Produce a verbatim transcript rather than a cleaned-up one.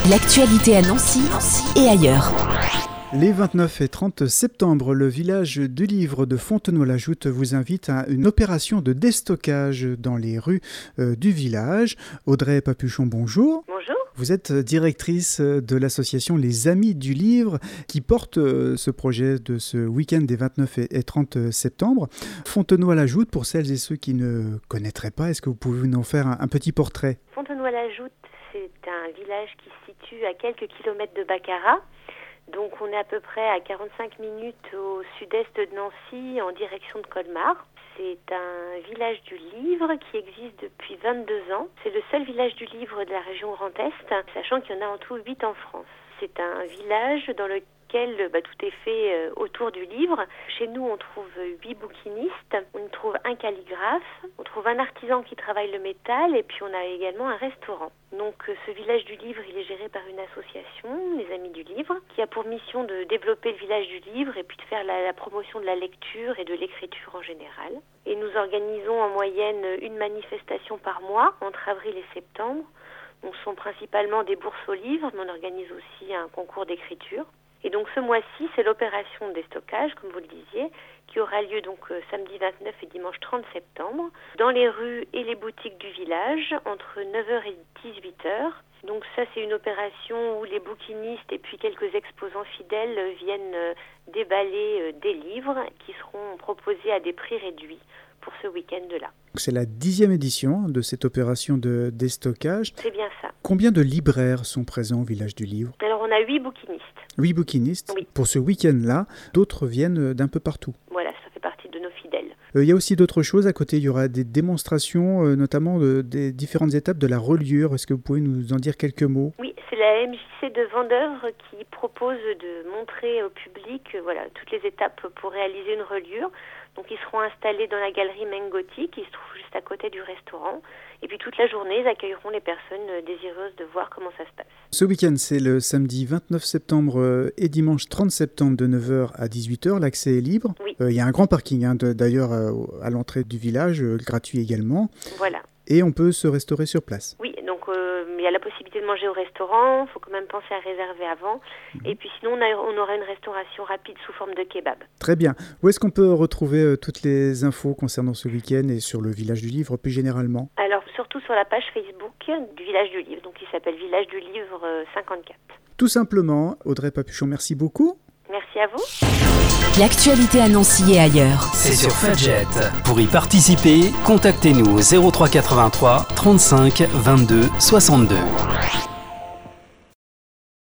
L'actualité à Nancy, Nancy et ailleurs. Les vingt-neuf et trente septembre, le village du livre de Fontenoy-la-Joute vous invite à une opération de déstockage dans les rues euh, du village. Audrey Papuchon, bonjour. Bonjour. Vous êtes directrice de l'association Les Amis du Livre qui porte euh, ce projet de ce week-end des vingt-neuf et trente septembre. Fontenoy-la-Joute, pour celles et ceux qui ne connaîtraient pas, est-ce que vous pouvez nous faire un, un petit portrait ? Fontenoy-la-Joute, c'est un village qui se situe à quelques kilomètres de Baccarat. Donc on est à peu près à quarante-cinq minutes au sud-est de Nancy en direction de Colmar. C'est un village du livre qui existe depuis vingt-deux ans. C'est le seul village du livre de la région Grand Est, sachant qu'il y en a en tout huit en France. C'est un village dans lequel bah, tout est fait euh, autour du livre. Chez nous, on trouve huit bouquinistes, on trouve un calligraphe, on trouve un artisan qui travaille le métal et puis on a également un restaurant. Donc euh, ce village du livre, il est géré par une association, les Amis du Livre, qui a pour mission de développer le village du livre et puis de faire la, la promotion de la lecture et de l'écriture en général. Et nous organisons en moyenne une manifestation par mois, entre avril et septembre. Donc, ce sont principalement des bourses au livre, mais on organise aussi un concours d'écriture. Et donc ce mois-ci, c'est l'opération de déstockage, comme vous le disiez, qui aura lieu donc euh, samedi vingt-neuf et dimanche trente septembre, dans les rues et les boutiques du village, entre neuf heures et dix-huit heures. Donc ça, c'est une opération où les bouquinistes et puis quelques exposants fidèles euh, viennent euh, déballer euh, des livres qui seront proposés à des prix réduits pour ce week-end-là. C'est la dixième édition de cette opération de déstockage. C'est bien ça. Combien de libraires sont présents au village du livre ? Alors on a huit bouquinistes. Huit bouquinistes. Oui. Pour ce week-end-là, d'autres viennent d'un peu partout. Voilà, ça fait partie de nos fidèles. Euh, il y a aussi d'autres choses à côté. Il y aura des démonstrations, euh, notamment de, des différentes étapes de la reliure. Est-ce que vous pouvez nous en dire quelques mots ? Oui, c'est la M J C de Vendeuvre qui propose de montrer au public euh, voilà, toutes les étapes pour réaliser une reliure. Donc ils seront installés dans la galerie Mengotti qui se trouve juste à côté du restaurant. Et puis toute la journée, ils accueilleront les personnes désireuses de voir comment ça se passe. Ce week-end, c'est le samedi vingt-neuf septembre et dimanche trente septembre de neuf heures à dix-huit heures. L'accès est libre. Oui. Euh, il y a un grand parking hein, de, d'ailleurs euh, à l'entrée du village, euh, gratuit également. Voilà. Et on peut se restaurer sur place. Oui, donc euh, il y a la possibilité de manger au restaurant, il faut quand même penser à réserver avant. Mmh. Et puis sinon, on, a, on aura une restauration rapide sous forme de kebab. Très bien. Où est-ce qu'on peut retrouver euh, toutes les infos concernant ce week-end et sur le village du livre plus généralement ? Alors surtout sur la page Facebook du village du livre, donc il s'appelle Village du livre cinquante-quatre. Tout simplement, Audrey Papuchon, merci beaucoup. Merci à vous. L'actualité à Nancy et ailleurs. C'est sur Fudget. Pour y participer, contactez-nous au zéro trois quatre-vingt-trois trente-cinq vingt-deux soixante-deux.